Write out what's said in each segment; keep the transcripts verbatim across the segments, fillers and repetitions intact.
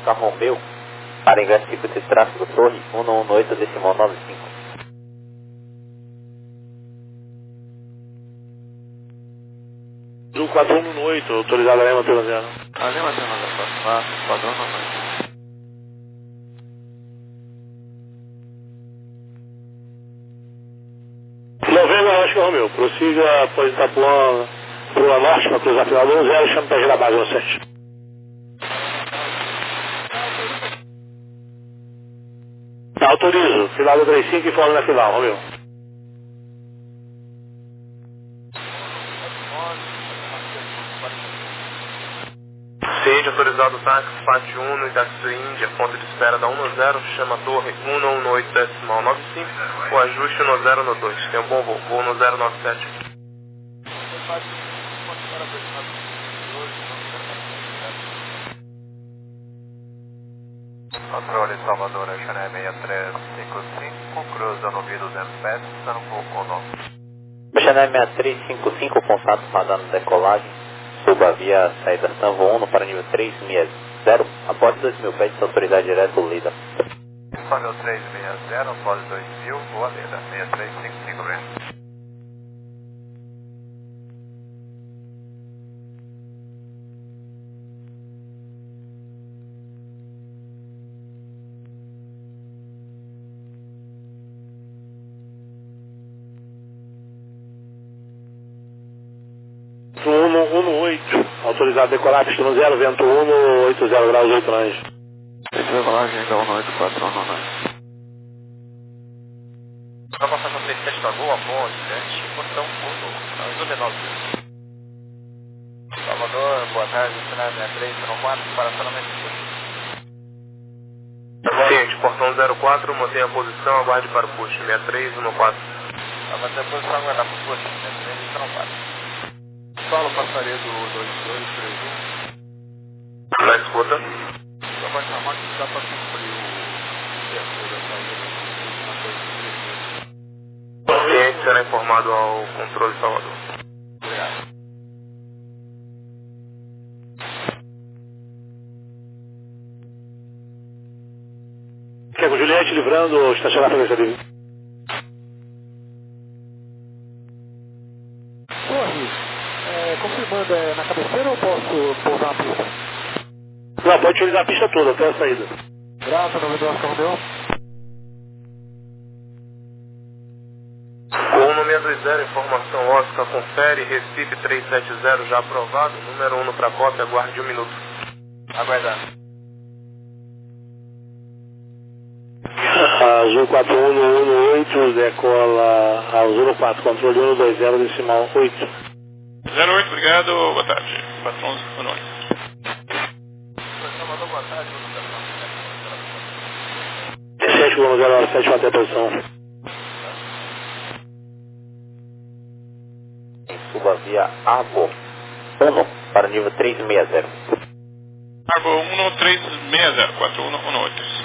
Oscar Romeu, para ingresso circuito de tráfego Torre um um oito decimal nove cinco. Azul quatro um um oito, autorizado a Lema pelo zero. A Lema tem nada quatro, padrão não vai. Novembro, Oscar Romeu, prossiga após Itapuã, Rua Norte, para cruzar final do um zero, chama para girar base no sete. Autorizo, final do três cinco e fora na final, Romeu. Ciente, autorizado táxi, Fat Uno, Itaxi Índia, ponto de espera da um zero, chama torre um um oito decimal nove cinco, o ajuste no zero no dois. Tem um bom voo, voo no zero nove sete. Controle Salvador, Xané seis três cinco cinco, cruza no Vido Dempet, Sanfo Cono. Xané seis três cinco cinco, contato padrão decolagem, suba via saída Sanvo um para nível três seis zero, após dois mil pés de autoridade direta do Lida. Nível três seis zero, após dois mil, boa Lida, seis três cinco cinco, Grand. um um oito, autorizado a decolar, pista no zero, vento um, oito zero graus, oito lange. Esse decolagem ainda um oito quatro um nove. Para passar no três sete Lagoa, Ponte, sete, portão um, Azul nove. Salvador, boa tarde, Xané seis três zero quatro, para estacionamento de Ciente, portão zero quatro, mantenha a posição, aguarde para o push, seis três um quatro. Aguarde a posição, aguardar para o push, seis três zero quatro. Paulo Passaredo dois dois três um. Na escuta. Só vai chamar que dá para cumprir o tempo da saída. Ciente, será informado ao controle Salvador. Obrigado. Quer com Juliette livrando, estacionar para a dele. Torre, é, confirmando, é na cabeceira ou posso pousar a pista? Não, pode utilizar a pista toda até a saída. Graças, nome do Oscar Romeu. Gol no seis dois zero, informação Oscar, confere, Recife três sete zero, já aprovado, número um para cópia, aguarde um minuto. Aguardando. Azul quatro um um oito, decola Azul quatro, controle um dois zero, decimal oito. zero oito, obrigado, boa tarde. quatro onze, boa noite. Salvador, boa tarde. sete zero zero sete, manter a posição. Suba via Arbo um para nível três seis zero. Arbo um três seis zero, quatro um um oito.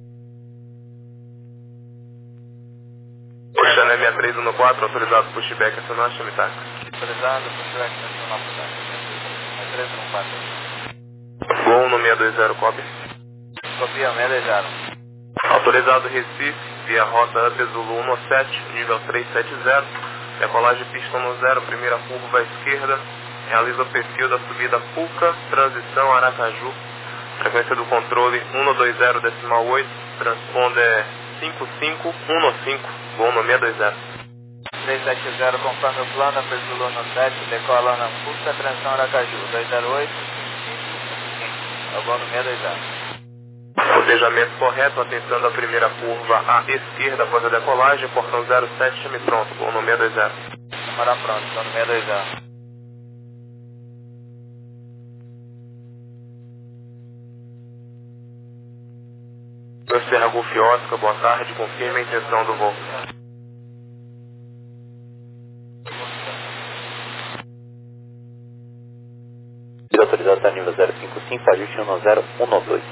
Xané seis três um quatro, autorizado pushback, acionar, chame táxi. Autorizado, pushback, nacional, seis três um quatro. Gol no seis dois zero, copy. Copia, seis dois zero. Autorizado Recife, via rota Up Zulu um sete, nível três sete zero, decolagem pista no zero, primeira curva à esquerda, realiza o perfil da subida Puca, transição Aracaju, frequência do controle um dois zero decimal oito, transponder cinco cinco um cinco, gol no seis dois zero. três sete zero, conforme o plano, Up Zulu um sete, decola na Puca, transição Aracaju, dois zero oito, é o gol no seis dois zero. Cotejamento correto, atenção da primeira curva à esquerda após a decolagem, portão zero sete, chame pronto, gol no seis dois zero. Câmara pronto, gol no seis dois zero. Meu Serra Golf Oscar, boa tarde, confirme a intenção do voo. Autorizado até nível zero cinco cinco, ajuste um zero um dois.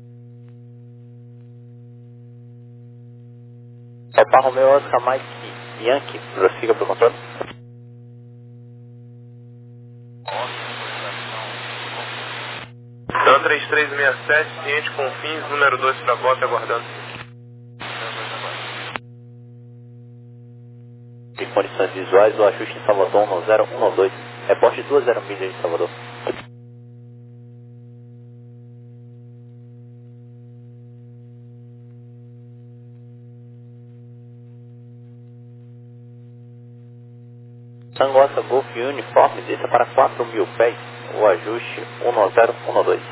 Alfa Romeo Oscar Mike Yankee, prossiga para o controle. Então três três seis sete, ciente com fins, número dois para volta, aguardando. Em condições visuais, o ajuste em Salvador um zero um dois. Reporte duas zero milhas de Salvador. Tango Oscar Golf Uniforme, desça para quatro mil pés, o ajuste um zero um dois.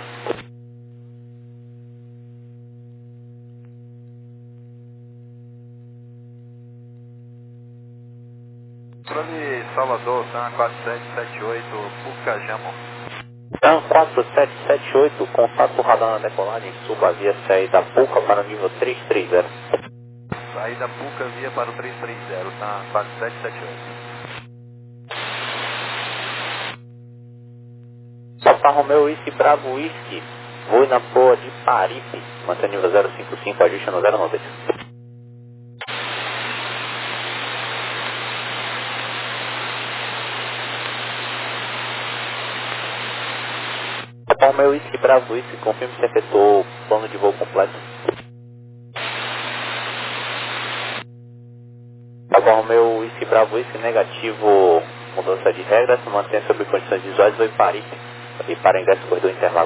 Controle Salvador, TAM quatro sete sete oito, Puca Jamo. TAM quatro sete sete oito, contato radar na decolagem, suba via saída Puca para o nível três três zero. Saída Puca via para o três três zero, TAM quatro sete sete oito. Papa Romeo Whisky Bravo Whisky, voe na proa de Paripe, mantém nível zero cinco cinco, ajuste no zero nove. Papa Romeo Whisky Bravo Whisky, confirme se efetuou o plano de voo completo. Papa Romeo Whisky Bravo Whisky, negativo, mudança de regras, mantém sob condições visuais, voe Paripe. E para ingresso corredor intervalo.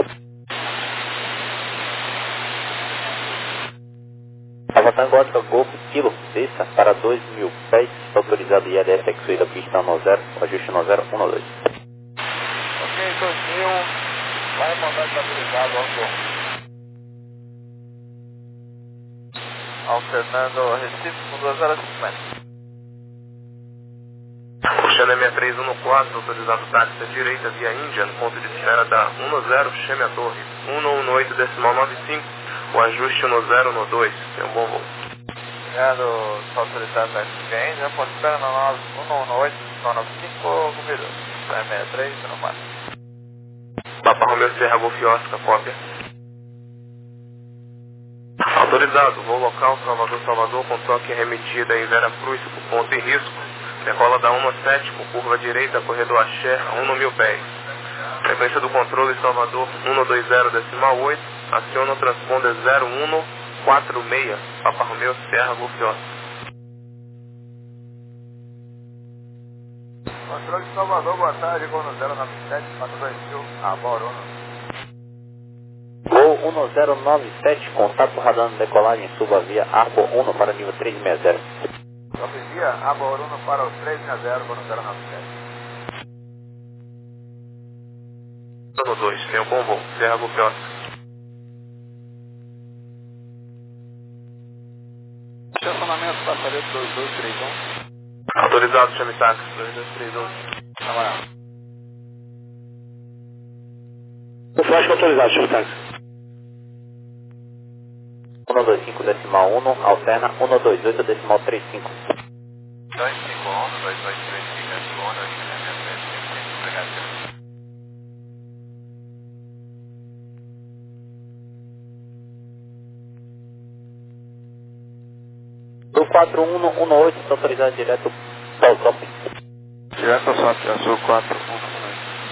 Avatar Gótica Golf Kilo, desça para dois mil pés, autorizado I L S X-Way da pista no zero, ajuste no zero um dois. Ok, dois mil, vai mandar estabilizado, ao Fernando Recife com duas horas e cinquenta. Xana sessenta e três quatorze, autorizado táxi à direita via Índia, no ponto de espera da um zero, chame a torre, um um oito decimal nove cinco, o ajuste no zero no dois, tem um bom voo. Obrigado, só autorizado táxi via Índia, ponto de espera no um um oito decimal nove cinco, comido, sessenta e três quatro. Papa Romeo Serra Golf Oscar, cópia. Autorizado, voo local Salvador, Salvador, com toque remetida em Vera Cruz, por ponto em risco. Decola da um sete, com curva direita, corredor Axé, um mil pés. Frequência do controle Salvador um dois zero decimal oito, aciona o transponder zero um quatro seis, Papa Romeo Serra Golf Oscar. Controle de Salvador, boa tarde, gol no zero nove sete, quatro dois mil, Aborona. Gol um zero nove sete, contato radar na decolagem, suba via Arco um para nível três seis zero. Sobe via Aborona para o três seis zero, gol no zero nove sete. No dois, tem um bom voo, Serra Golf Oscar. Estacionamento, passaredo dois dois três um. Autorizado, chame táxi, dois dois três um. Trabalhar. O flash autorizado, chame táxi. um dois cinco decimal um, alterna um dois oito decimal trinta e cinco. dois cinco um, dois dois três cinco, Arizona, Xana três cinco cinco, obrigado. Do quatro um um oito, está autorizado direto para o top. Direto ao S A P, azul quatro um um oito.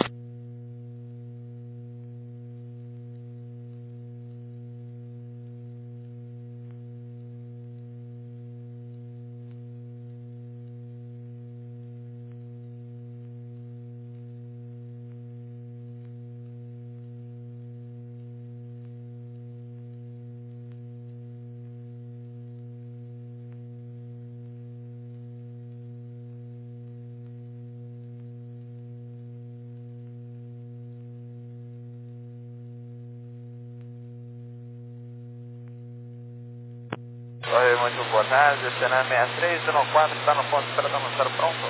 Oi, muito boa tarde, Xana sessenta e três quatorze, está no ponto de espera, está no zero pronto.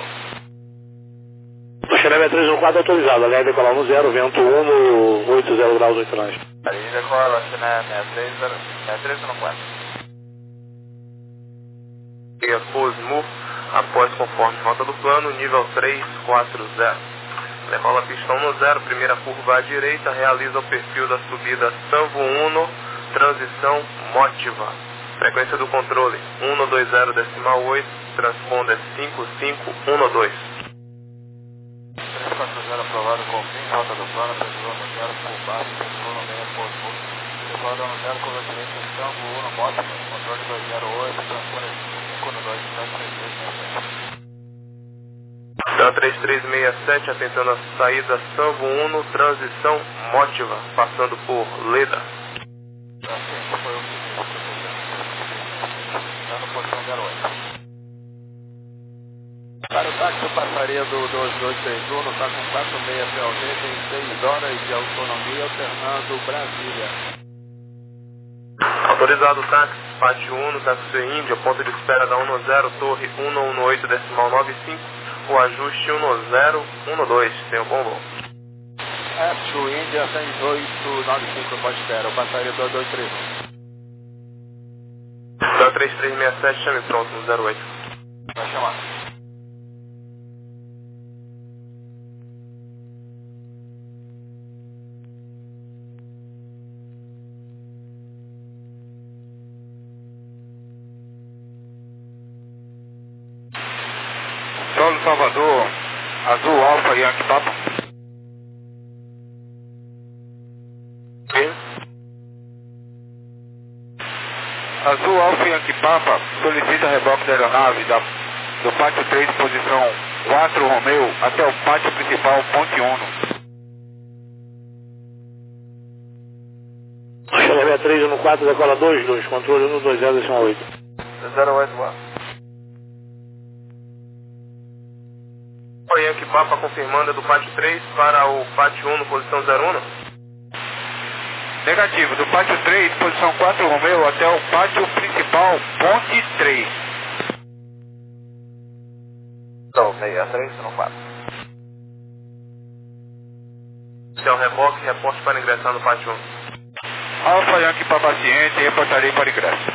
O Xana sessenta e três quatorze autorizado, aliás, decolar no zero, vento um, oito zero graus, oito nós. Ali decola, Xana sessenta e três quatorze. E a Cosmo, após conforme rota do plano, nível três quatro zero. Decola pistão no zero, primeira curva à direita, realiza o perfil da subida Sanvo Uno, transição Motiva. Frequência do controle um dois zero decimal oito, transponder cinco cinco um dois. três quatro zero aprovado, confirme, rota do plano, precisando no zero, por baixo, precisando no meio, posto, precisando no zero, curva direita, tango um, moto, controle dois zero oito, transponder cinco um dois, três três seis sete. Então três três seis sete, atentando a saída Sambo um, transição Motiva, passando por Leda. Assim, foi o seguinte, está no posição zero oito. Para o táxi, eu passaria do dois dois três um, está com quatro seis P L G, tem seis horas de autonomia, alternando Brasília. Autorizado o táxi, Pátio um, táxi Índia, ponto de espera da um zero, torre um um oito decimal nove cinco, o ajuste um zero um dois, tem um bom voo. F Índia seis oito nove cinco, pode esperar, eu passaria do dois dois três um. Então três três seis sete, chame pronto no zero oito. Vai chamar. Solo Salvador, Azul Alfa Yankee Papa. Sim. Azul Alfa Yankee Papa solicita reboque da aeronave da, do pátio três, posição quatro Romeu, até o pátio principal, ponte um. Chama sessenta e três um quatro, decola dois dois, controle um dois zero decimal oito. zero oito um. O Yankee Papa confirmando é do Pátio três para o Pátio um, posição zero um. Negativo, do pátio três, posição quatro Romeu, até o pátio principal, ponte três. Então, sessenta e três um quatro. Se é o reboque, reporte para ingressar no Pátio um. Alfa Yankee Papa ciente, reportarei para ingresso.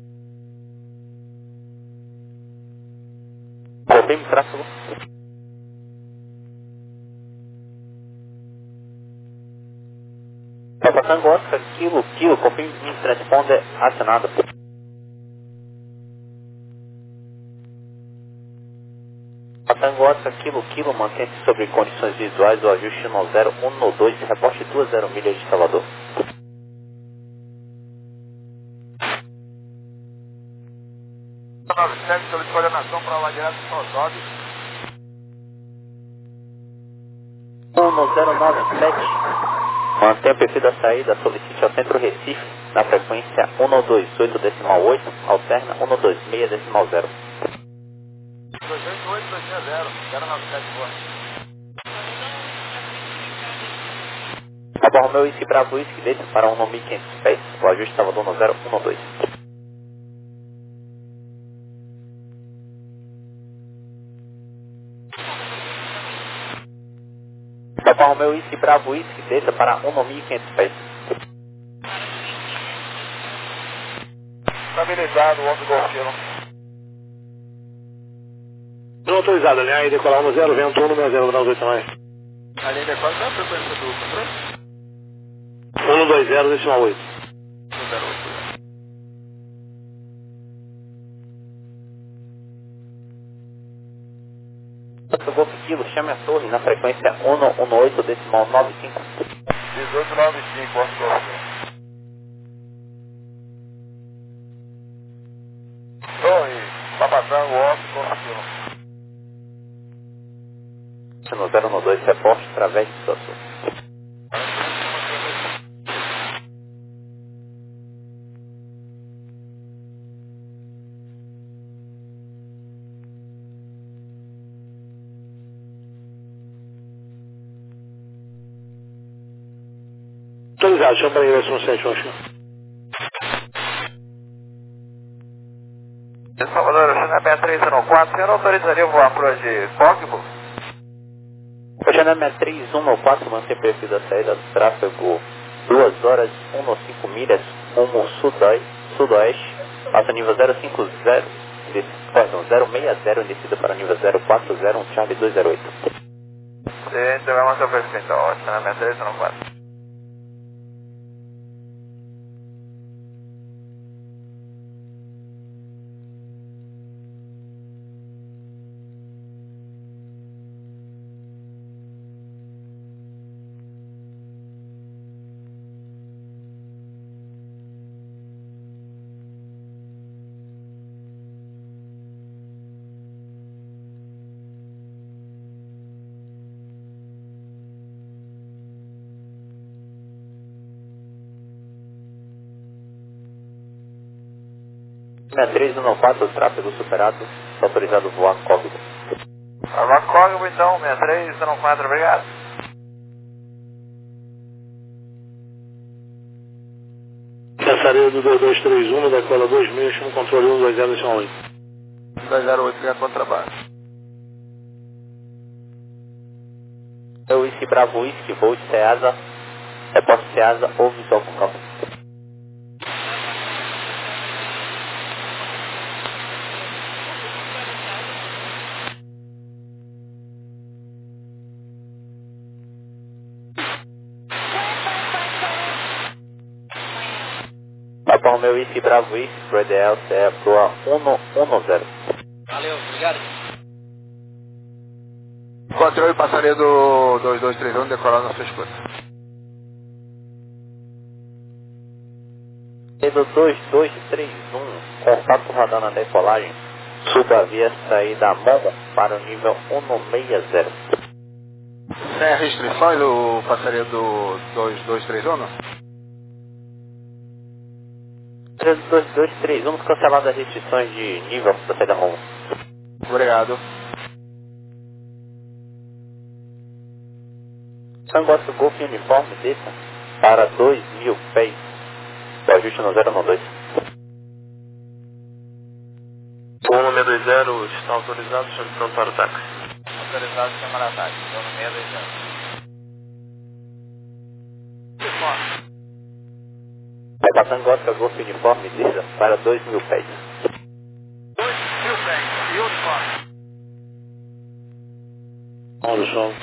Confirme tráfego. Papa Tango Oscar, Kilo, Kilo, confirme transponder acionado. Papa Tango Oscar, Kilo, Kilo, mantém-se sobre condições visuais do ajuste um zero um dois, reporte duas zero milhas de Salvador. nove sete, solicita coordenação para lá direto do Sosog. um zero nove sete. Mantenha o perfil da saída, solicite ao Centro Recife, na frequência um dois oito decimal oito, alterna um dois seis decimal zero. dois oito oito dois seis zero, zero nove sete, boa. Papa Romeu Whisky Bravo Whisky, desce para um mil e quinhentos pés, o ajuste estava do um zero um dois. Papa Romeu Whisky Bravo Whisky, desça para um mil e quinhentos pés. Estabilizado, onze Golfino. Não autorizado, alinhar e decolar um zero, vento um, número zero, grau oito mais. A linha de qual é a frequência do controle? um dois zero decimal oito. um zero oito. Golf Kilo, chame a torre na frequência um um oito decimal nove cinco. dezoito nove cinco, onze Golfino. Torre, Papatango, onze Golfino. No zero um dois, reporte através de sua sul. Autorizado, chama para ingresso no sete, acho. Salvador, China sessenta e três um quatro, você não autorizaria voar para hoje Fogbo? China sessenta e três um quatro, mantém perfil da saída do tráfego duas horas quinze milhas, rumo sudoeste, sudoeste, passa nível zero cinco zero, perdão, zero seis zero, descida para nível zero quatro zero, um Charlie dois zero oito. Você vai manter o perfil então, China sessenta e três um quatro. sessenta e três um quatro, tráfego superado, autorizado voar código. Voar código então, sessenta e três um quatro, obrigado. Passaredo dois dois três um, decola dois mil, chama o controle um dois zero oito. dois zero oito, liga contrabaixo. Eu Whisky Bravo Whisky, Volt Ceasa, repórter Ceasa ou visual com câmera. Papa Romeo Whisky Bravo Whisky, Fred Elsa, é a proa cento e dez. Valeu, obrigado. Controle passaredo dois dois três um, decolando na sua escuta. Passaredo dois dois três um, contato radar na decolagem, suba a via saída Momo para o nível cento e sessenta. Sem restrições o passaredo dois dois três um, não? Passaredo dois dois três um, cancelado as restrições de nível da saída Momo. Obrigado. Tango Golf Uniforme desça para dois mil pés. O ajuste no zero um dois. O cento e vinte está autorizado, chame pronto para o táxi. Autorizado, chamar ataque. Então no sessenta e dois anos. Vai para Tango Golf Uniforme desça para dois mil pés. dois mil pés. E uniforme. Olha o som.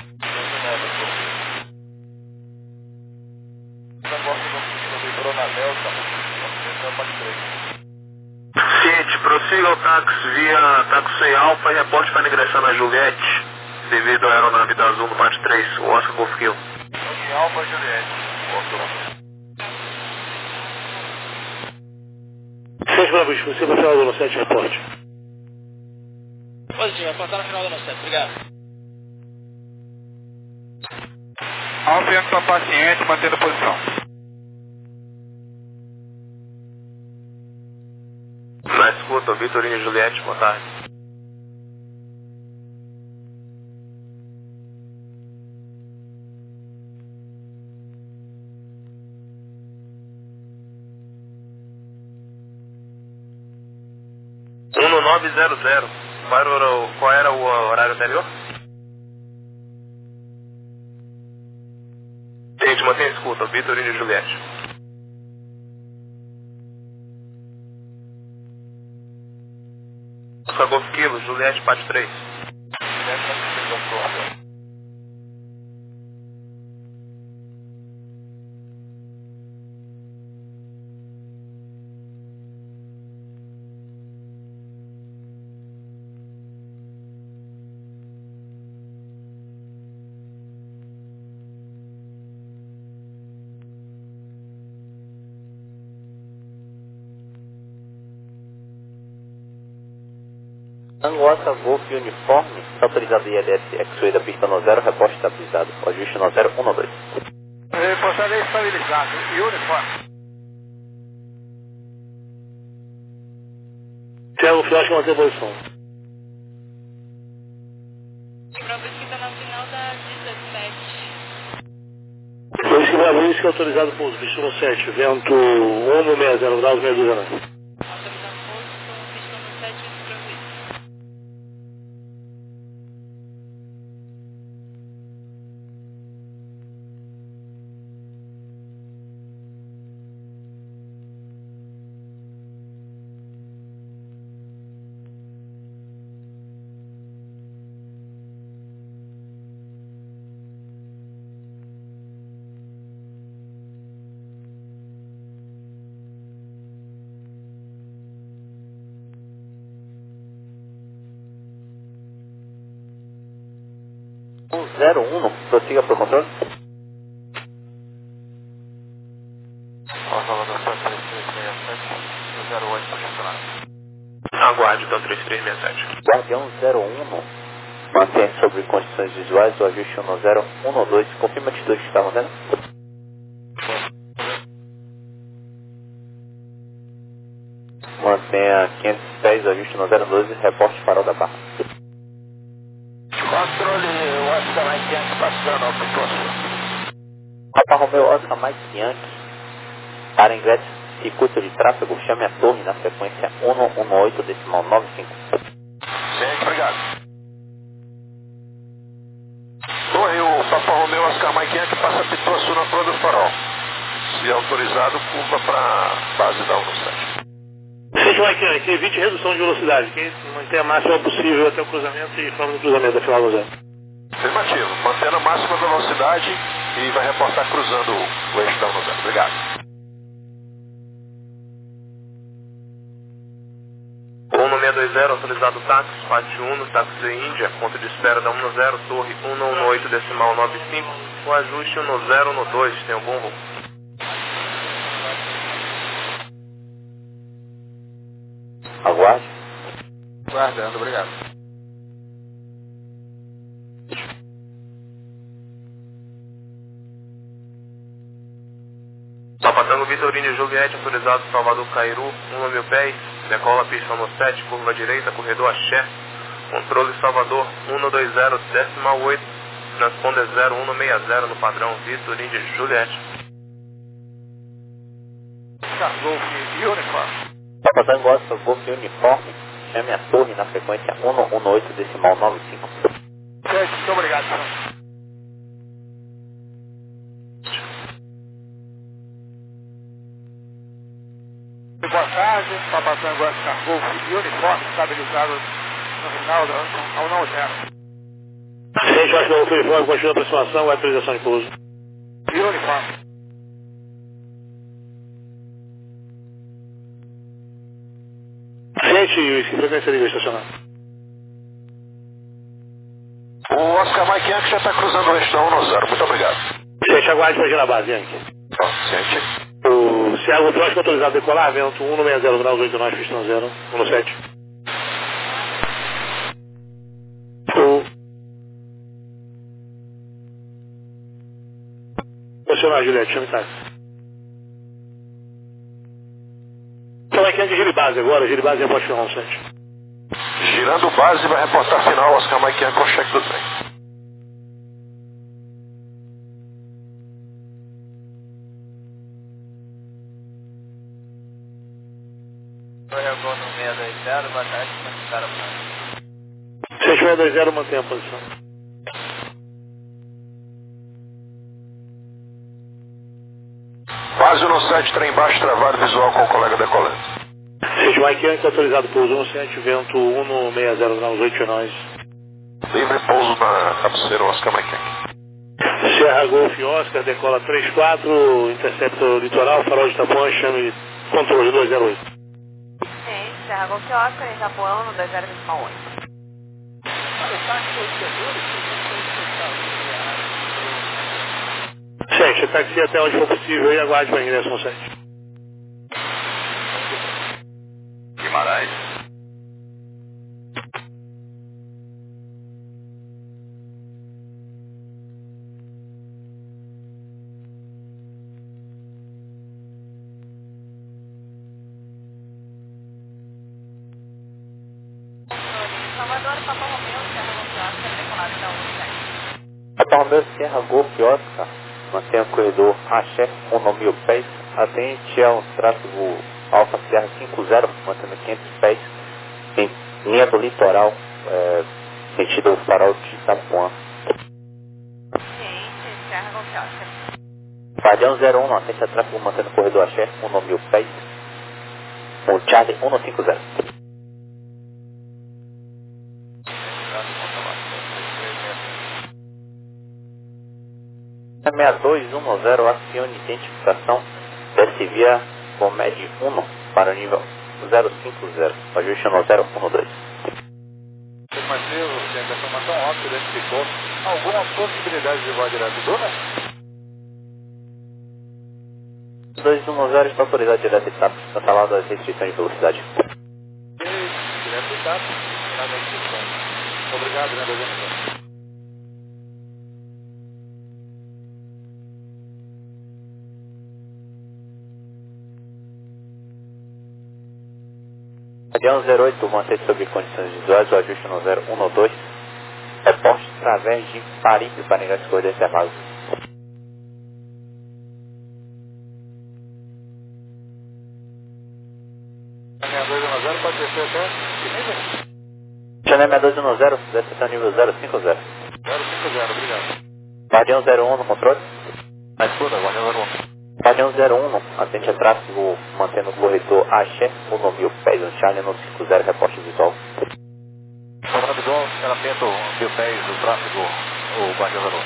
Ciente, prossiga ao táxi via táxi Alfa e reporte para ingressar na Juliette, devido à aeronave da Azul no parte três, o Oscar Golf Kill. Alfa Juliette. seis Bravos, você vai final do nosso sete, reporte. Positivo, vai passar no final do nosso set, obrigado. Alfa Yankee para paciente, mantendo a posição. Na escuta, Vitorino e Juliette, boa tarde. um nove zero zero, qual era o, qual era o horário anterior? Gente, mantém a escuta, Vitorino e Juliette. Oscar Golf Kilo, Juliette, parte três. Tango Oscar Golf Uniforme, autorizado I L S X-Way da pista no zero, reposte estabilizado. O ajuste no zero um dois. Reportado estabilizado. E uniforme. Thiago Flash, manter a posição. Prova que está no final da dezessete. Foi esse Bravo, isso que é autorizado pouso, Visto sete, vento um sessenta graus, meia dúzia, né? Autorizado pouso, pista no sete, Prova. um zero um, prossiga para o controle. Aguarde, então três três seis sete. Guardião zero um, mantém sobre condições visuais o ajuste no zero um dois. Confirma a altitude que está mantendo. Mantenha visto no zero doze, reporte farol da Barra. Controle Oscar Mike Yankee passando ao Pitoço. Papa Romeo Oscar Mike Yankee, para ingresso circuito de tráfego, chame a torre na frequência um um oito decimal nove cinco. Sim, obrigado. Torre, o Papa Romeo Oscar Mike Yankee passa Pitoço na Flor do Farol. Se autorizado, curva para base da um sete. Seja Mike Yankee, evite redução de velocidade, que mantenha a máxima possível até o cruzamento e forma do cruzamento da final do zero. Afirmativo, mantendo a máxima velocidade e vai reportar cruzando o eixo da um zero. Obrigado. um seis dois zero, autorizado táxi, Pátio Uno, táxi Índia, ponto de espera da um zero, torre um um oito decimal nove cinco, o ajuste um zero um dois, tenha um bom voo. Aguarde. Guardando, obrigado. Papatango Vitorino Juliette, autorizado Salvador Cairu, um mil pés, decola pista no sete, curva direita, corredor Axé, controle Salvador um dois zero, decimal oito, transponder zero um seis zero no padrão Vitorino de Juliette. Golf Uniforme. Papatango Oscar Golf Uniforme, chame a torre na frequência um um oito decimal nove cinco. Certo, muito obrigado, senhor. Boa tarde, Papatango Oscar Golf Uniforme, estabilizado no final ao não zero. Gente, Oscar Golf Uniforme, continua a aproximação e autorização de pouso. Uniforme. Gente, que frequência livre estacionar. O Oscar Mike Yankee já está cruzando o eixo da um zero. Muito obrigado. Gente, aguarde para agir na base, Yankee. Ó, sente. O Thiago Próximo autorizado a decolar, vento um seis zero graus, oito nove, pistão zero, um sete. O... Estacionar, Juliette, chame táxi. Então é que é de Giribase agora, Giribase é a Poste um sete. Girando base, vai reportar final Oscar Mike Yankee com o cheque do trem. Corregou no seis dois zero, boa tarde, como é que cara pra seis dois zero, mantém a posição. Base no sete, trem baixo, travado visual com o colega decolando. seis Mike Yankee autorizado pouso um sete, vento um seis zero graus, oito nós. Livre pouso na cabeceira Oscar Mike Yankee. Serra Golf Oscar, decola três quatro, intercepta o litoral, farol de Itapuã, chame controle dois zero oito. Sim, Serra Golf Oscar, Itapuã, no dois zero oito. Gente, táxi até onde for possível e aguarde para ingresso no sete. Guimarães. Salvador, Papa Romeu, Serra Golf Oscar, decolado da um sete. Papa Romeo Serra Golf Oscar, mantenha o corredor Axé um mil pés, atente ao tráfego Alfa Serra cinco zero, mantendo quinhentos pés, em linha do litoral, é, sentido farol de Itapuã. Sim, Serra Golf Oscar. Guardião zero um, atente a tráfego mantendo o corredor Axé um mil pés, com Charlie um cinco zero. seis dois um zero, acione identificação, desce via Comed um para o nível zero cinco zero, ajuste no zero um dois. Afirmativo, gente, a informação óbvia identificou alguma possibilidade de voar direto do, né? dois um zero está autorizado direto e está cancelado as restrições de velocidade. Direto e tá, nada aqui. Obrigado, né, dois Guardião zero oito, mantém sob condições visuais o ajuste no zero um dois. Reporte através de Paripe para ingresso de corredor Interlagos. seis dois um zero, pode descer até que nível? Channel seis dois um zero, desceu nível zero cinco zero. zero cinco zero, obrigado. Guardião zero um no controle. Na escuta, Guardião zero um. Guardião zero um, atende a tráfego mantendo o corredor Axé, um mil pés, no Charlie no cinco zero, reporte visual. Comando visual, ela tenta mil pés do tráfego, o Guardião zero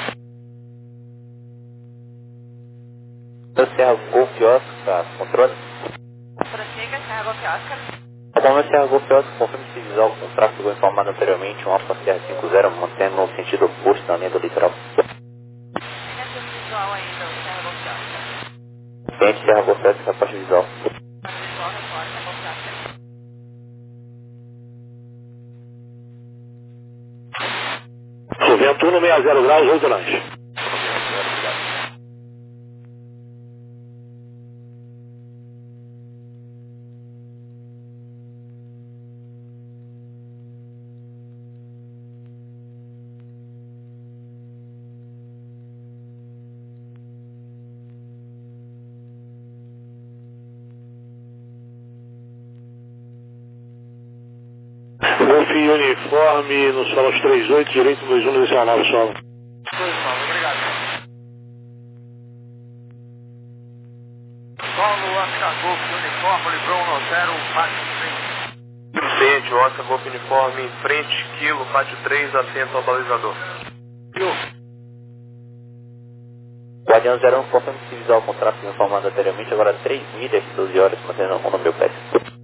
um. Serra Golf Oscar, controle. Prossiga, Serra Golf Oscar. Bom, Serra Golf Oscar, confirme se visual com o tráfego informado anteriormente, um Alfa Serra cinco zero, mantendo no sentido oposto na linha do litoral. Negação visual ainda, Serra Golf Oscar. Cliente Serra Golf Oscar, reporte visual. Visual, reporte, Serra Golf Oscar. Vento um seis zero graus, oito lanche. Golf uniforme no solo três oito, direito dois um, inicial nove solo. dois nove, obrigado. Solo, Oscar Golf, uniforme, Bruno, zero, pátio três. Cliente, Oscar Golf Uniforme em frente, quilo, pátio três, atento ao balizador. Guardião zero um, confirme se visual com o tráfego informado anteriormente, agora três milhas, doze horas, mantendo um mil pés.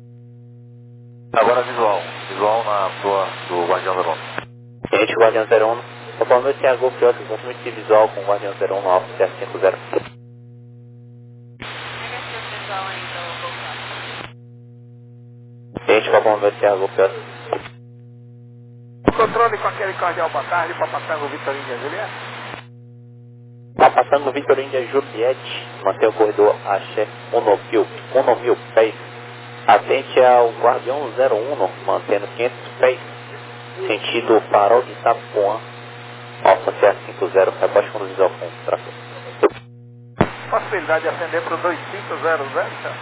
Agora visual, visual na sua do Guardião zero um. Cliente Guardião zero um, conforme Serra Golf Oscar, confirme se visual com o Guardião zero um no Alfa Serra cinco zero. Negação visual ainda, Golf Oscar. Cliente conforme Serra Golf Oscar. Controle com aquele cordial boa tarde, Papatango Vitorino de Juliette. Papatango Vitorino de Juliette, mantém o corredor Axé um mil pés. Atente ao Guardião zero um, mantendo quinhentos pés, sentido farol de Itapuã, Alfa Serra cinco zero, reporte com visual com tráfego. Possibilidade de acender para o dois cinco zero zero, tá?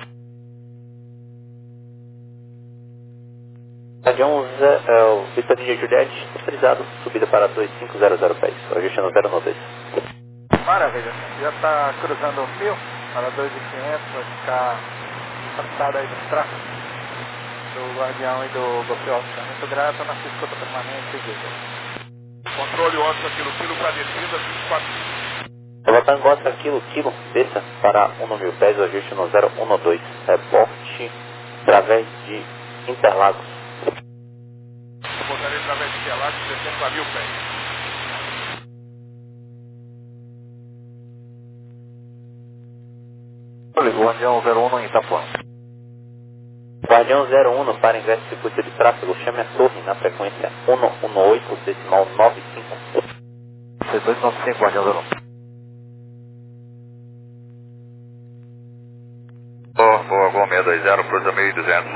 Guardião zero, Vitorino de Juliette, autorizado, subida para dois cinco zero zero pés, ajuste no zero dois. Maravilha, já está cruzando mil para dois mil e quinhentos, vai ficar passado aí do tráfego do Guardião e do Golf Oscar. Muito grato na sua escuta permanente. Controle Oscar, quilo, quilo para descida, vinte e quatro. Papatango Oscar, quilo, quilo, desça para um mil pés, ajuste no zero um dois, reporte através de Interlagos. Eu botarei através de Interlagos, descendo para mil pés. Guardião zero um no Itapuã. Guardião zero um, para ingresso de circuito de tráfego, chame a torre na frequência um um oito, decimal nove cinco. seis dois nove cinco, Guardião zero um. Boa, boa, Gol seis dois zero, cruza mil e duzentos.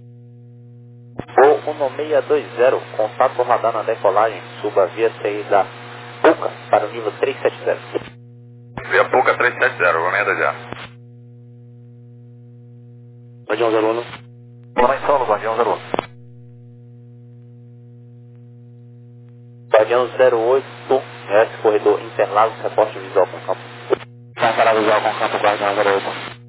Voo um seis dois zero, contato radar na decolagem, suba via saída Puca para o nível três sete zero. Via Puca três sete zero, Gol seis dois zero. Guardião zero um. Vamos lá em solo, Guardião zero um. Guardião zero oito, S corredor Interlagos, reporte visual com campo. Para visual com campo, Guardião zero oito.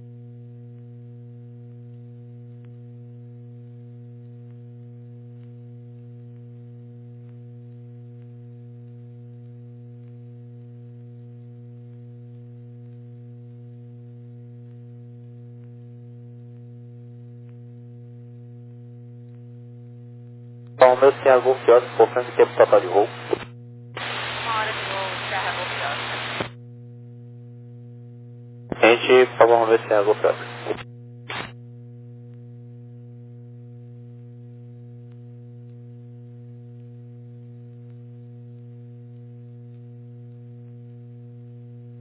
Bom, o meu Serra Golf Oscar, confirme tempo total de voo. Uma hora de voo, Serra Golf Oscar. Gente, por favor, vamos ver Serra Golf Oscar.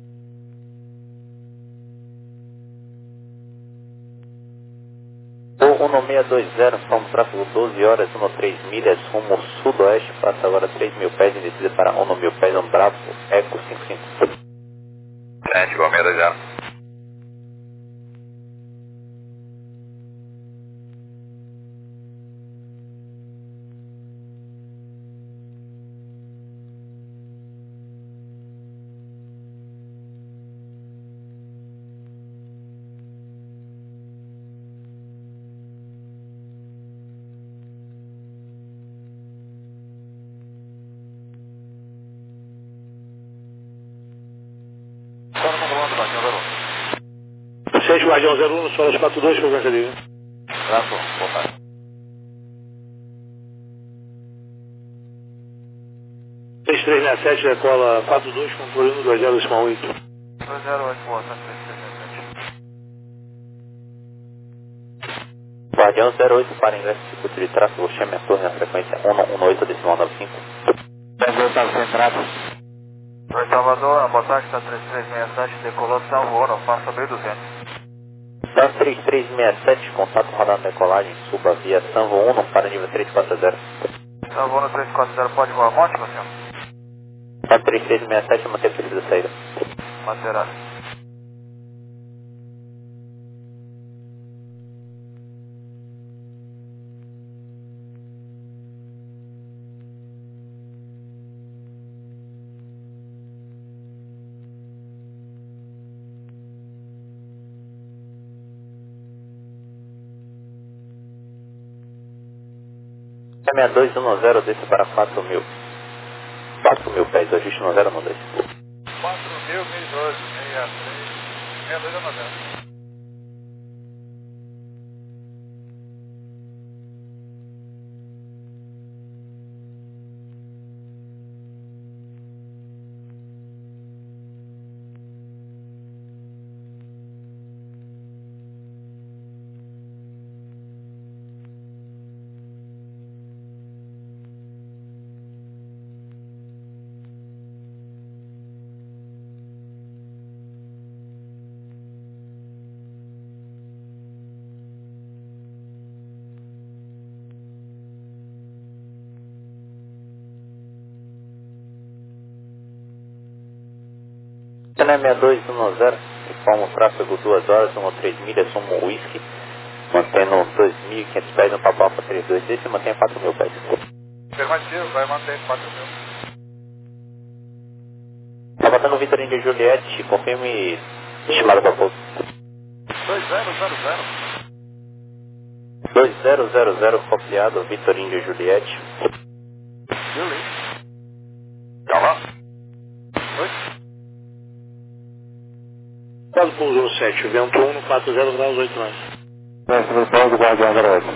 Voo um seis dois zero, vamos tráfego doze horas, treze milhas, rumo sudoeste, passa agora três mil pés, em descida para um mil pés, um Bravo, Eco cinco cinco. Frente, igual seis dois zero. seis, Guardião zero um, Solos quatro dois, frequência livre. Traço, voltar. seis três seis sete, decola quatro dois, controle um dois zero, decimal oito. dois zero oito, boa, três três seis sete. Guardião zero oito para ingresso de circuito de tráfego, chame a torre na frequência um oito decimal nove cinco. Oitavo centrado. Oi, Salvador, a boa tarde, está três três seis sete, decolou de Salvo Ouro, faça mil e duzentos. Sam três três seis sete, contato radar na decolagem, suba via Sanvo um para nível três quatro zero. Salvo Ouro três quatro zero, pode voar monte, meu senhor? Sam três três seis sete, manter pedido da saída. Manterá. seis dois um zero, desce para quatro mil. quatro mil pés, ajuste no zero no dois. quatro mil, mil e doze, seis três, seis dois um zero. seis dois um zero, informa o tráfego duas horas, treze milhas, rumo Whisky, mantendo dois mil e quinhentos pés no Papa Alfa trinta e dois, desse mantém quatro mil pés. Afirmativo, vai manter quatro mil. Tá batendo o Vitor India Juliette, confirme estimado para pouco. dois zero zero zero. dois zero zero zero, copiado, Vitor India Juliette. Julie. Tá lá? Oi? Quase pousou sete, vento um, quatro zero graus, oito nós. Mestre do Paulo do Guardião zero oito.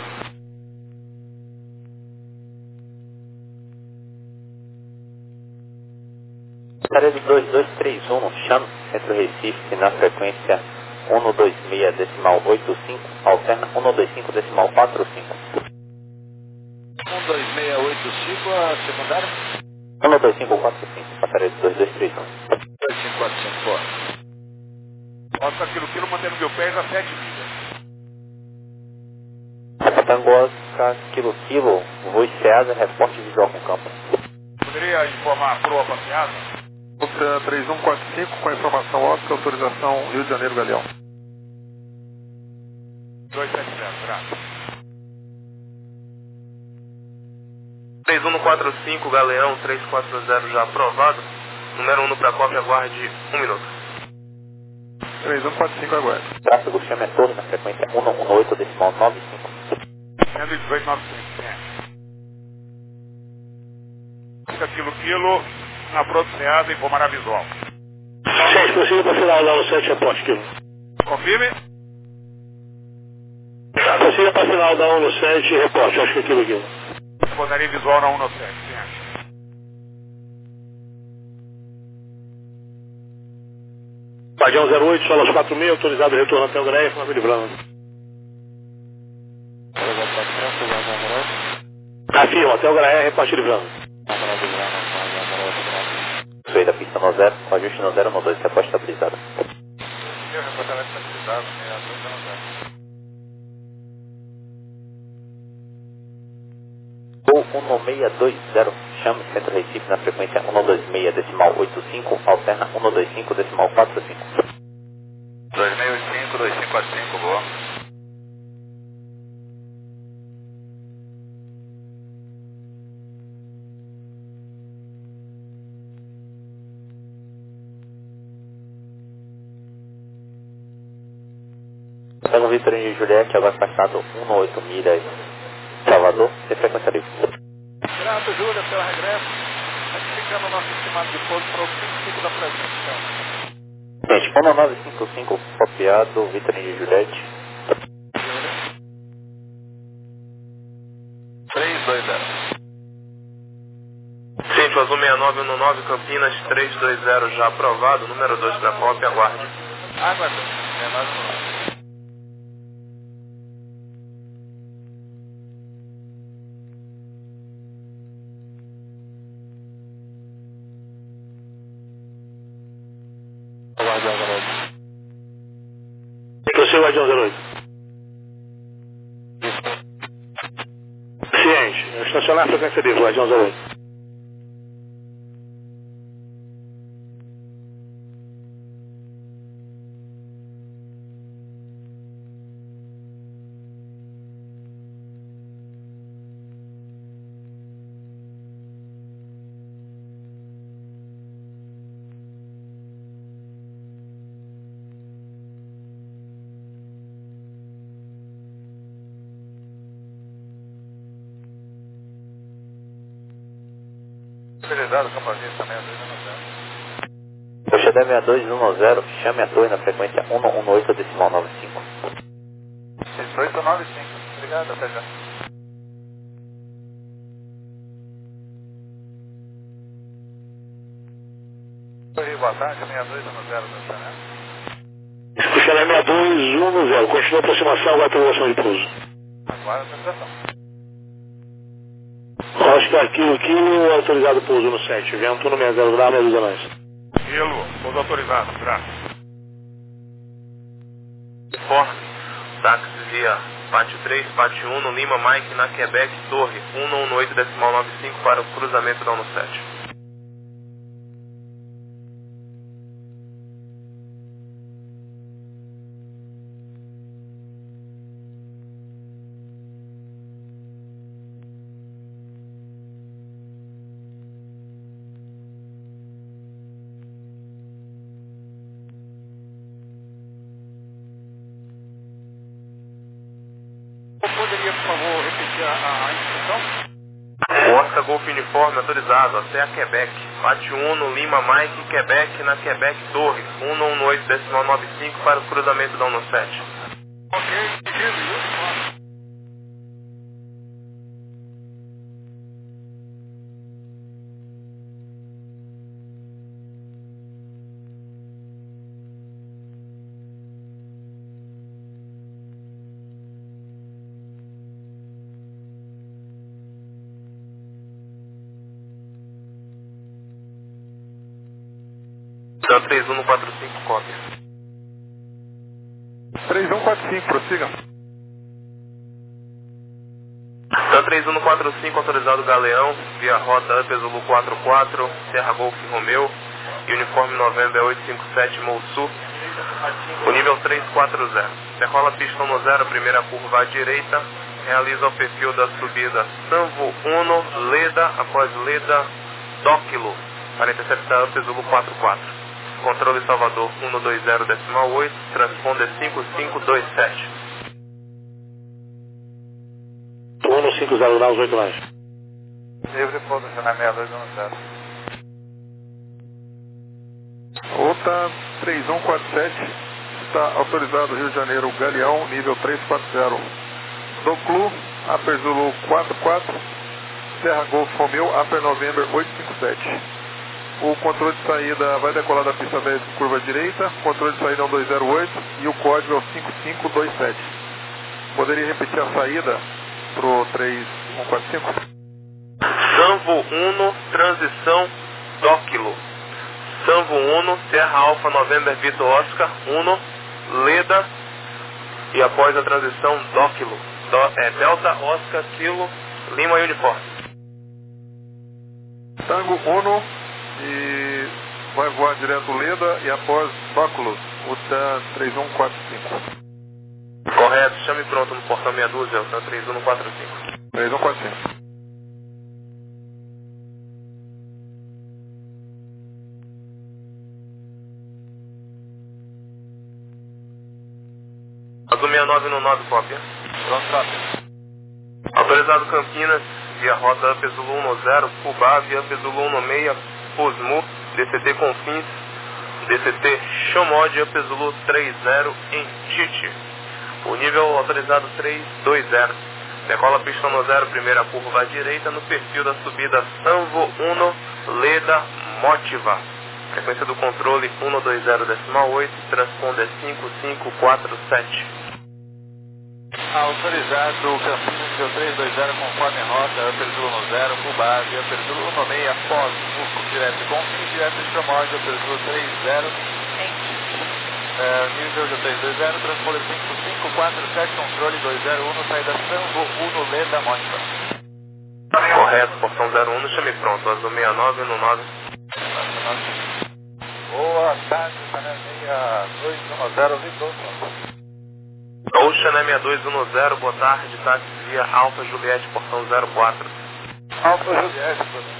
Parede dois dois três um, chame, centro Recife, na frequência um dois seis decimal oito cinco, alterna um dois cinco decimal quatro cinco. um dois seis oito cinco, a secundária? um dois cinco quatro cinco, passaria de dois dois três um. dois cinco quatro cinco, boa. Oscar Kilo Kilo, mantendo mil pés a sete milhas. Tango Oscar Kilo Kilo, voz Ceasa, reporte visual com campo. Poderia informar a proa passeada? Ultra três um quatro cinco, com a informação Oscar, autorização Rio de Janeiro, Galeão. dois sete zero, graças. três um quatro cinco, Galeão, três quatro zero já aprovado. Número um para cópia, aguarde um minuto. três um quatro cinco, aguarde. Tráfego chame a torre na frequência um oito decimal nove cinco. cento e dezoito nove cinco, Oscar Kilo Kilo, na pronunciada, informará visual. seis, prossiga para final da um sete, reporte quilo. Confirme. Prossiga para final da um sete, reporte, acho que é quilo quilo. Podaria visual na um sete, sim, acho. Guardião zero oito, solas quatro mil, autorizado retorno até o Greia, família Branco. Afirma, até o Greia, repartir de Branco. Suei da pista no zero, com ajuste no zero no dois, reporte estabilizado. Meu reportamento estabilizado, seis dois um zero. um seis dois zero, chame Centro Recife na frequência um dois seis decimal oito cinco, alterna um dois cinco decimal quatro cinco. dois seis oito cinco, dois cinco quatro cinco, boa. Pega o Vitor e Juliette, agora passado um oito milhas, Salvador, sem frequência livre. Grato, Júlia, pelo regresso. Retificando o nosso estimado de pouso para o cinco cinco da presença. Gente, um nove cinco cinco copiado, Vitor e Juliette. três dois zero. Ciente Azul seis nove um nove Campinas três dois zero já aprovado, número dois para cópia, aguarde. Aguardo, seis nove um nove. Você vai de um zero oito. Ciente, estacionar a frequência livre, vai de um zero oito. Utilizado, compromisso também, às vezes não tem. Oxadé seis dois um zero, chame a torre na frequência um um oito decimal nove cinco. seis oito nove cinco, obrigado, até já. Oi, boa tarde, seis dois um zero, doutor, né? Oxalá seis dois um zero, continua a aproximação, vai atualização de pouso. Agora a atualização. Oscar Kilo Kilo, autorizado pouso no sete, vento no seis zero graus, meia dúzia nós. Kilo, pouso autorizado, graças. Informe, táxi via Pátio três, Pátio um, no Lima Mike, na Quebec, Torre um um oito decimal nove cinco para o cruzamento da um sete. Poderia, por favor, repetir a, a instrução? Oscar Golf Uniforme autorizado até a Quebec. Pátio um no Lima Mike, Quebec, na Quebec Torre um um oito decimal nove cinco para o cruzamento da um sete. Ok, pedido, três um quatro cinco, cópia. três um quatro cinco, prossiga. Dan três um quatro cinco, autorizado Galeão, via rota Upper Zulu quatro quatro, Serra Golf Romeu, Uniforme November oito cinco sete, Mosul, o nível três quatro zero. Decola pista no zero, primeira curva à direita, realiza o perfil da subida Sanvo um, Leda, após Leda, Dóquilo, para interceptar Upper Zulu quatro quatro. Controle Salvador um dois zero decimal oito, transponder cinco cinco dois sete. um cinco zero graus, oito mais. Livre posicionar seis dois um zero. Outra três um quatro sete, está autorizado Rio de Janeiro, Galeão, nível três quatro zero. Doclu, Upper Zulu quatro quatro, Serra Golf Romeu, Upper November oito cinco sete. O controle de saída vai decolar da pista dez, curva direita, controle de saída é um dois zero oito e o código é o cinco cinco dois sete. Poderia repetir a saída para o três um quatro cinco? Sanvo um, transição Dóquilo. Sanvo um, Serra Alfa November Vitor Oscar um, Leda, e após a transição Dóquilo, Do, é, Delta Oscar Kilo Lima Uniforme. Tango Uno e vai voar direto Leda e após Báculos, o T A M três um quatro cinco. Correto, chame pronto no portão meia dúzia, o T A M três um quatro cinco. três um quatro cinco. Azul sessenta e nove no nove, cópia. Pronto, cópia. Autorizado Campinas, via rota Upper Zulu um zero, Cuba, via Upper Zulu um seis, Osmo, D C T Confins, D C T Xomod, Upper Zulu três zero em Tite. O nível autorizado três dois zero. Decola pista no zero, primeira curva à direita, no perfil da subida Sanvo um, Leda, Motiva. Frequência do controle um dois zero decimal oito, transponder cinco cinco quatro sete. Autorizado Campinas, nível três dois zero, conforme rota, Upper Zulu um zero, Cuba, via Upper Zulu um seis, após Musco, direto com fim, direto de Xomod, Upper Zulu três zero, em Tite. É, nível de três dois zero, transponder cinco cinco quatro sete, controle dois zero um, saída Sanvo um, Leda, Motiva. Correto, portão zero um, chame pronto, azul sessenta e nove no nove. Boa tarde, Chané seis dois um zero, Vitor. Ocean sessenta e dois um zero, boa tarde, táxi via Alfa Juliette, portão zero quatro. Alfa Juliette, por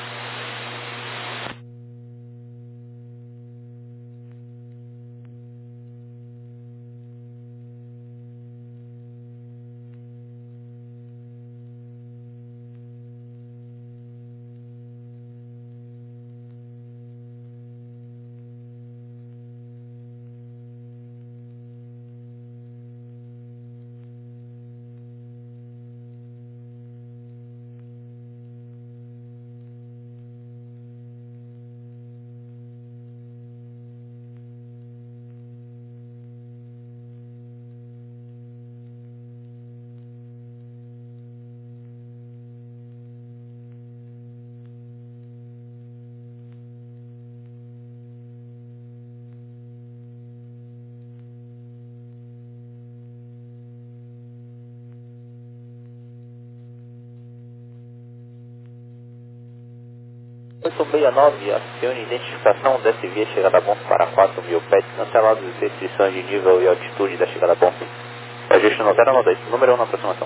oito seis nove, acione identificação dessa via chegada a bom para quatro mil pés, cancelados as restrições de nível e altitude da chegada a bom. Ajuste no zero um dois, número um na aproximação.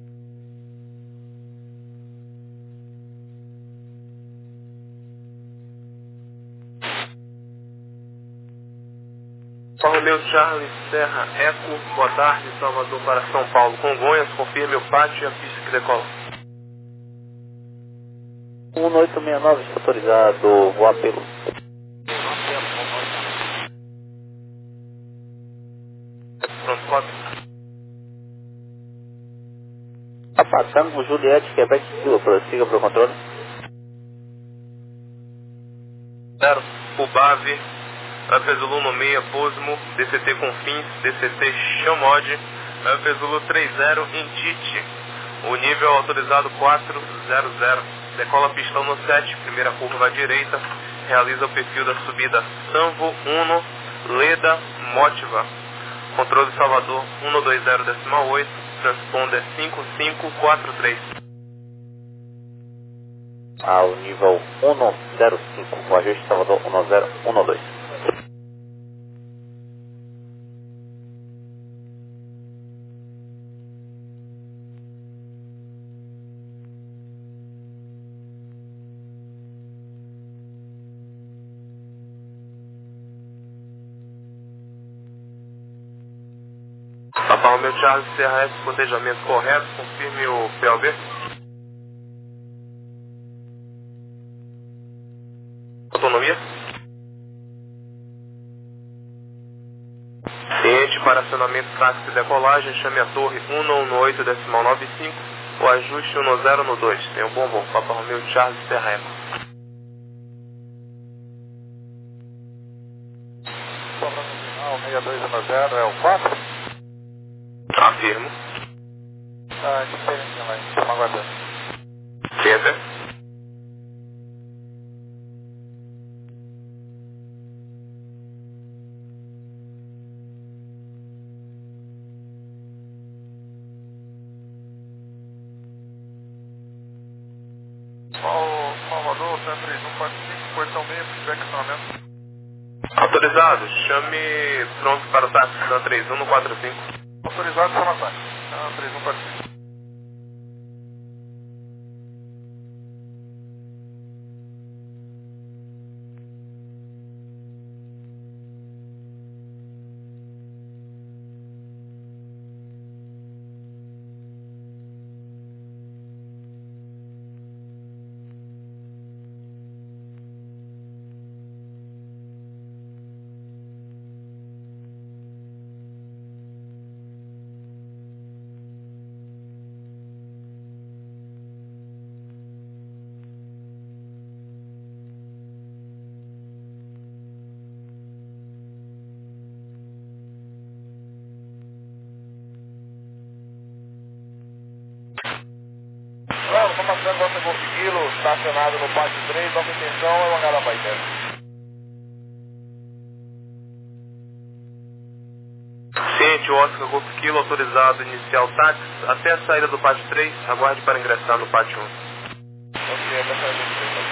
Romeu Charles Serra Eco, boa tarde, Salvador para São Paulo, Congonhas, confirme o pátio e a pista que decola. um oito seis nove, autorizado, voar pelo. Pronto, cópia. Apatando Juliette, Quebec, Kilo, prossiga para o controle. zero, Ubave, Upper Zulu um seis, Posmo, D C T Confins, D C T Xomod, Upper Zulu três zero em Tite. O nível autorizado quatro zero zero. Decola pistão no sete, primeira curva à direita, realiza o perfil da subida Sanvo um, Leda, Motiva. Controle Salvador um dois zero decimal oito, transponder cinco cinco quatro três. Ao nível um zero cinco, o ajuste Salvador um zero um dois. Papa Romeu Charles Serra S, cotejamento correto, confirme o P O B. Autonomia. Ciente para acionamento táxi e decolagem, chame a torre um um oito decimal nove cinco, o ajuste um zero no dois. Tem um bom voo, Papa Romeu Charles Serra S. Sobra no final, seis dois um zero, é o quatro? Afirmo. Ah, diferente lá, estamos aguardando. Tenta. Ó, Salvador, zero três um quatro cinco, portão meio, feedback acionamento. Autorizado, chame pronto para o táxi zero três um no quatro cinco. Autorizado, chama táxi. zero três um quatro cinco. Não, estou passando Costa Golf Kilo, estacionado no pátio três, nossa intenção é uma gala baitana. Ciente, Oscar Golf Kilo, autorizado inicial táxi até a saída do pátio três, aguarde para ingressar no pátio um. Ok, até a saída do três,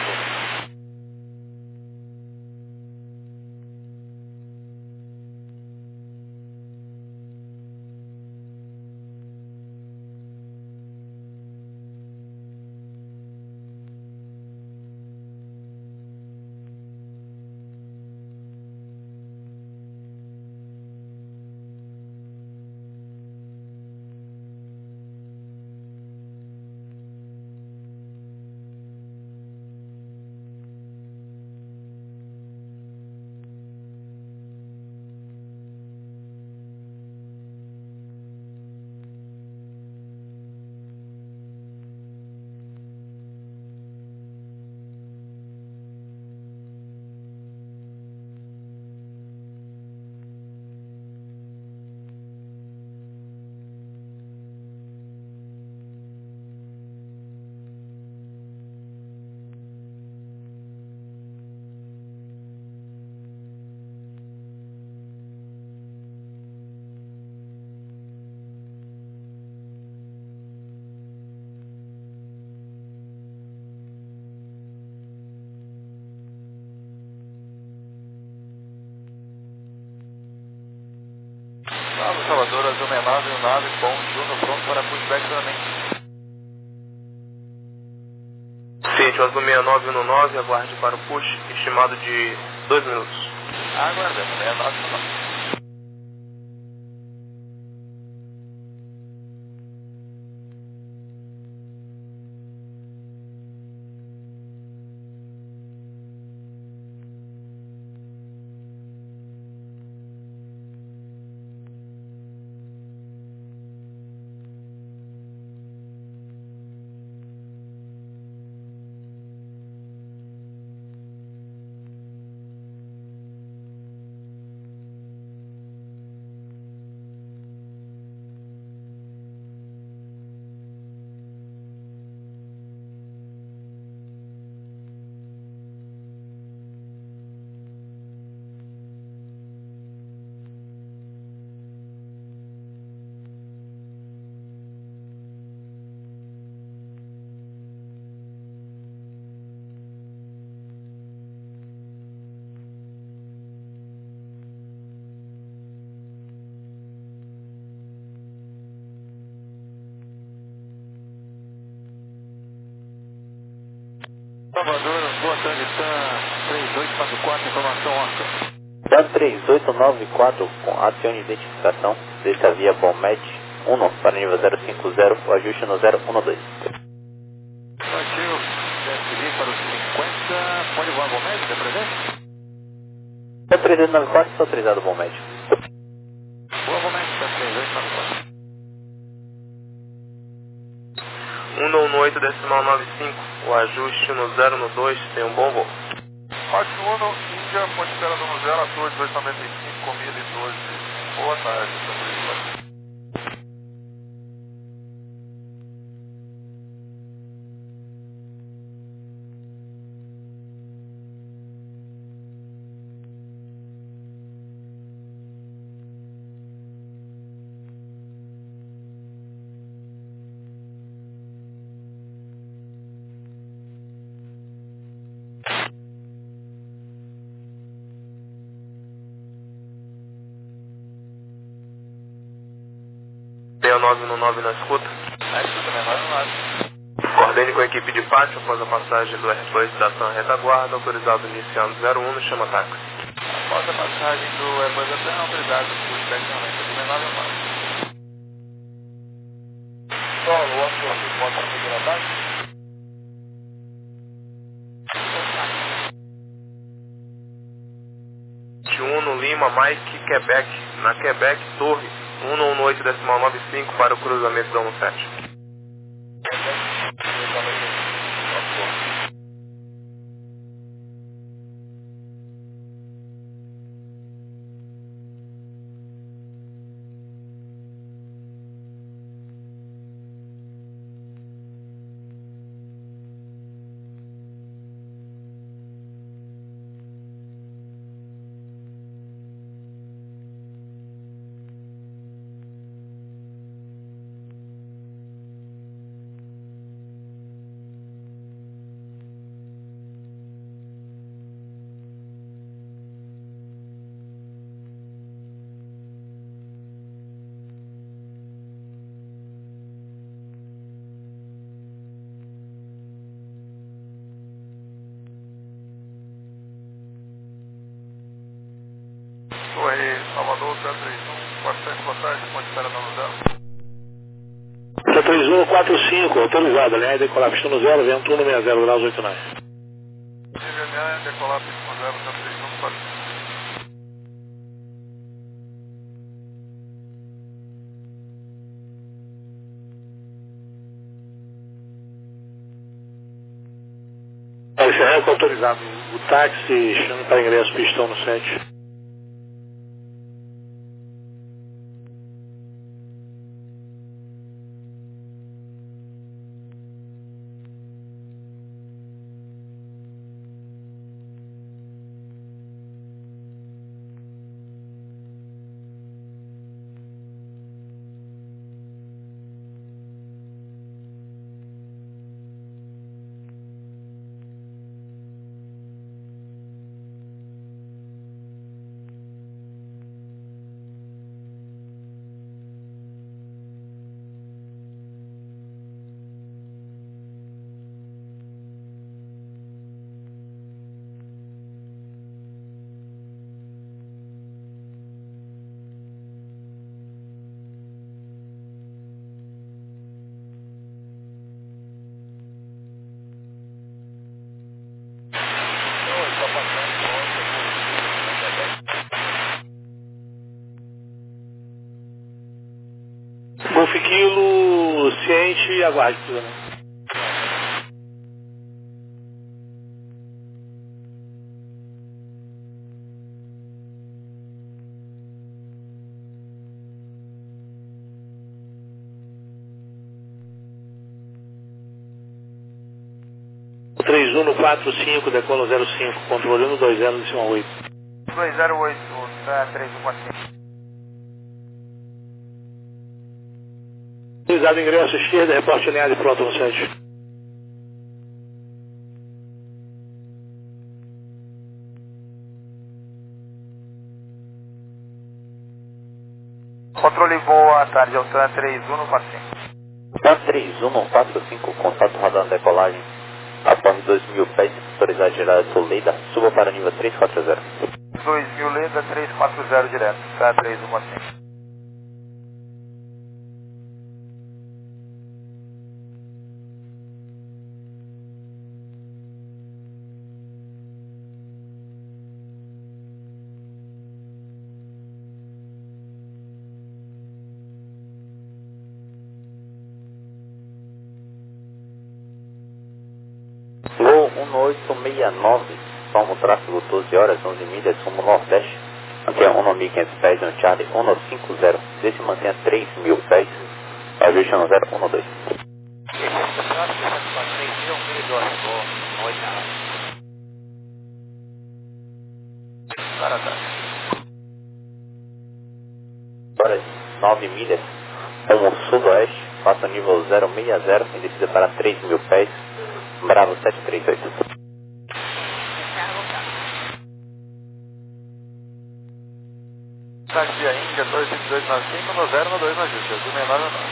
Salve Salvador, Azul sessenta e nove, um nove, bom Juno, pronto para pushback acionamento. Ciente, Azul sessenta e nove um nove, aguarde para o push, estimado de dois minutos. Aguardando, sessenta e nove um nove. Salvador, boa tarde, TAM três oito quatro quatro, informação Oscar. TAM três oito nove quatro, acione identificação, desça via Bommed um para nível zero cinco zero, o ajuste no zero um dois. Partiu, deve seguir para os cinquenta, pode voar Bommed, está presente? TAM três oito nove quatro, está autorizado o Bommed. Boa Bommed, TAM três oito nove quatro. um no oito decimal nove cinco, o ajuste no zero no dois, tem um bom voo. Ótimo, Uno, Índia, ponte espera no zero, ator dezoito noventa e cinco, comida e doze. Boa tarde, São sessenta e nove no nove na escuta. Na escuta, né? Vai no lado. Coordene com a equipe de pátio após a passagem do Airbus da TAM retaguarda, autorizado iniciando zero um no chama táxi. Após a passagem do Airbus da TAM, autorizado por dez noventa de menor a mais. Solo, o outro aqui pode subir na base? Uno Lima, Mike, Quebec, na Quebec, Torre, um um oito decimal nove cinco para o cruzamento da sete. Torre Salvador, zero três um, quatrocentos, boa tarde, ponte para não zero. zero três um, quatro cinco, autorizado, alinhar decolar pista no zero, vento um no sessenta graus oito nove. Nível alinhar, decolar pista no zero, zero três um, quatro cinco. Esse é autorizado, o táxi chama para ingresso pistão no sete. Golf Kilo, ciente e aguarde, por favor. três um no quatro cinco, decola zero cinco, controlando dois zero no cima oito. dois zero oito, tá, três um quatro cinco. Autorizado ingresso esquerda, reporte alinhado e pronto no sete. Controle voo à tarde, Altan três um no quatro cinco. TAM três um no quatro cinco, contato radar decolagem, após dois mil pés, autorizado direto Soleida, suba para nível três quatro zero. dois mil Leda, três quatro zero direto, tá, três um quatro cinco. Gol um oito seis nove, toma o tráfego doze horas, onze milhas, rumo nordeste, mantenha um mil e quinhentos pés no Charlie um cinco zero, desse mantenha três mil pés, ajuste no zero um dois. Horas, nove milhas, rumo sudoeste, faça nível zero seis zero, em descida para três mil pés, Bravo sete três oito. táxi via Índia dois cinco dois nove cinco no zero no dois no ajuste, azul sessenta e nove nove.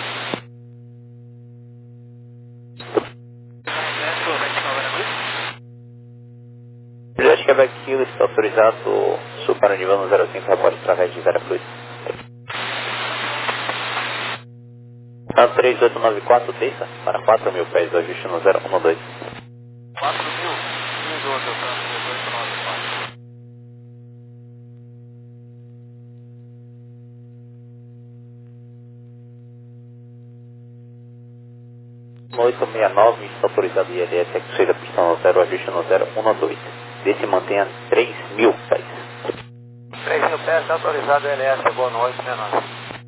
Juliette Quebec Kilo está autorizado sul para nível no zero cinco, reporte através de Veracruz. Tá três oito nove quatro, terça, para quatro mil pés, ajuste no zero um dois. quatro mil, mil do outro, três oito nove quatro. No oito seis nove, está autorizado I L S, saída pistão no zero, ajuste no zero um dois. Desse mantenha três mil pés. três mil pés, está autorizado I L S, boa noite, menor.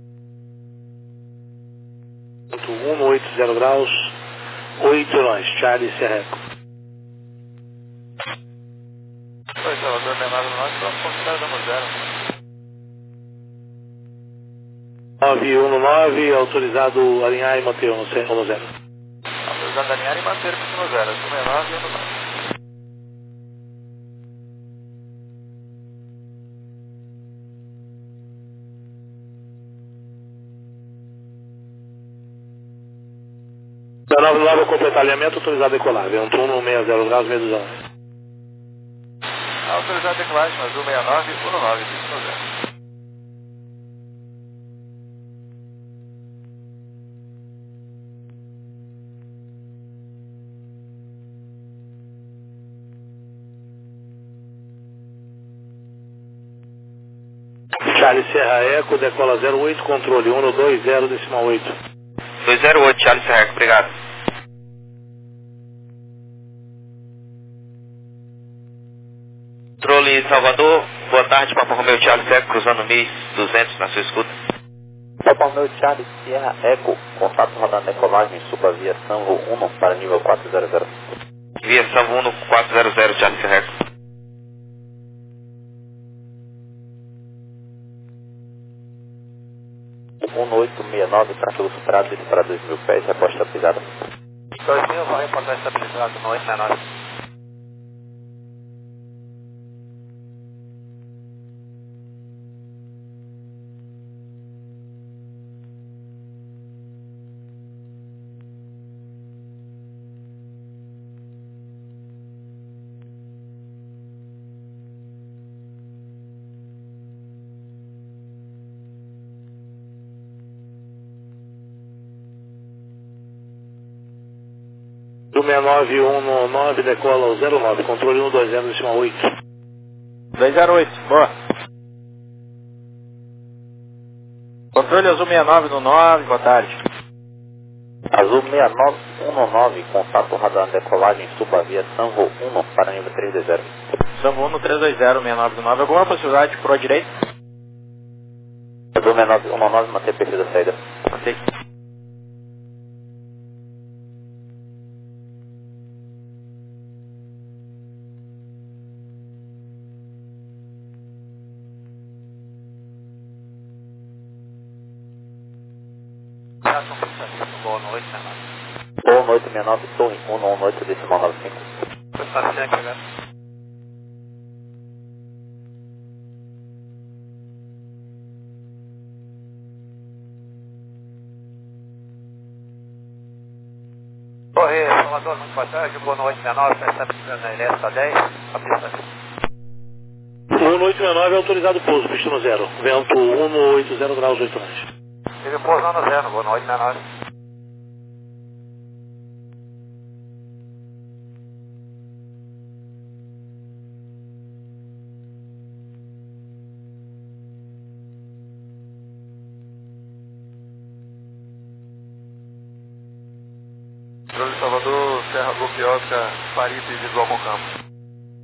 um oito zero graus, oito nós, Charlie Serreco. Oi, Salvador, menor do norte, vamos considerar damos zero. nove um nove, autorizado alinhar e manter no zero. Autorizado alinhar e manter no zero, azul menor e um no norte. nove nove, completar alinhamento, autorizado a decolar, vento um no seis zero graus, meio dos Autorizado a decolagem, azul sessenta e nove, um no nove, cinco no zero. Charlie Serra Eco, decola zero oito, controle um no dois zero, decimal oito. dois zero oito, Charlie Serra Eco, obrigado. Controle Salvador, boa tarde, Papa Romeo Charlie Serra Eco, cruzando mil e duzentos na sua escuta. Papa Romeo Charlie Sierra Eco, contato rodando decolagem, suba via Sanvo um para nível quatro zero zero. Via Sanvo um quatro zero zero, Charlie Serra Eco. um oito seis nove, tráfego superado, desce para dois mil pés, reposta pisada. dois mil, vai reportar estabilizado no oito seis nove. Do seis nove um no nove, decola o zero nove, controle um dois zero, decimal oito. dois zero oito, boa. Controle azul sessenta e nove no nove, boa tarde. Azul seis nove um no nove, contato rodando decolagem, suba via Sanvo um para nível três dois zero. Sanvo um no três dois zero, sessenta e nove no nove, alguma possibilidade de pro direito? Azul seis nove um no nove, manter perfil da saída. Mantém. Boa noite, menor. Boa noite, sessenta e nove, torre um no oito, decimal nove cinco. Está sempre, né? Correio, Salvador, muito boa tarde, boa noite, sessenta e nove, está estabilizando na L S, está dez, a pista. um oito seis nove, autorizado pouso, pista no zero, vento um no oito zero graus, oito nós. Tive pouso no zero, boa noite, sessenta e nove. Salvador, Serra Golpe Oscar, Paris e Visual com Campo.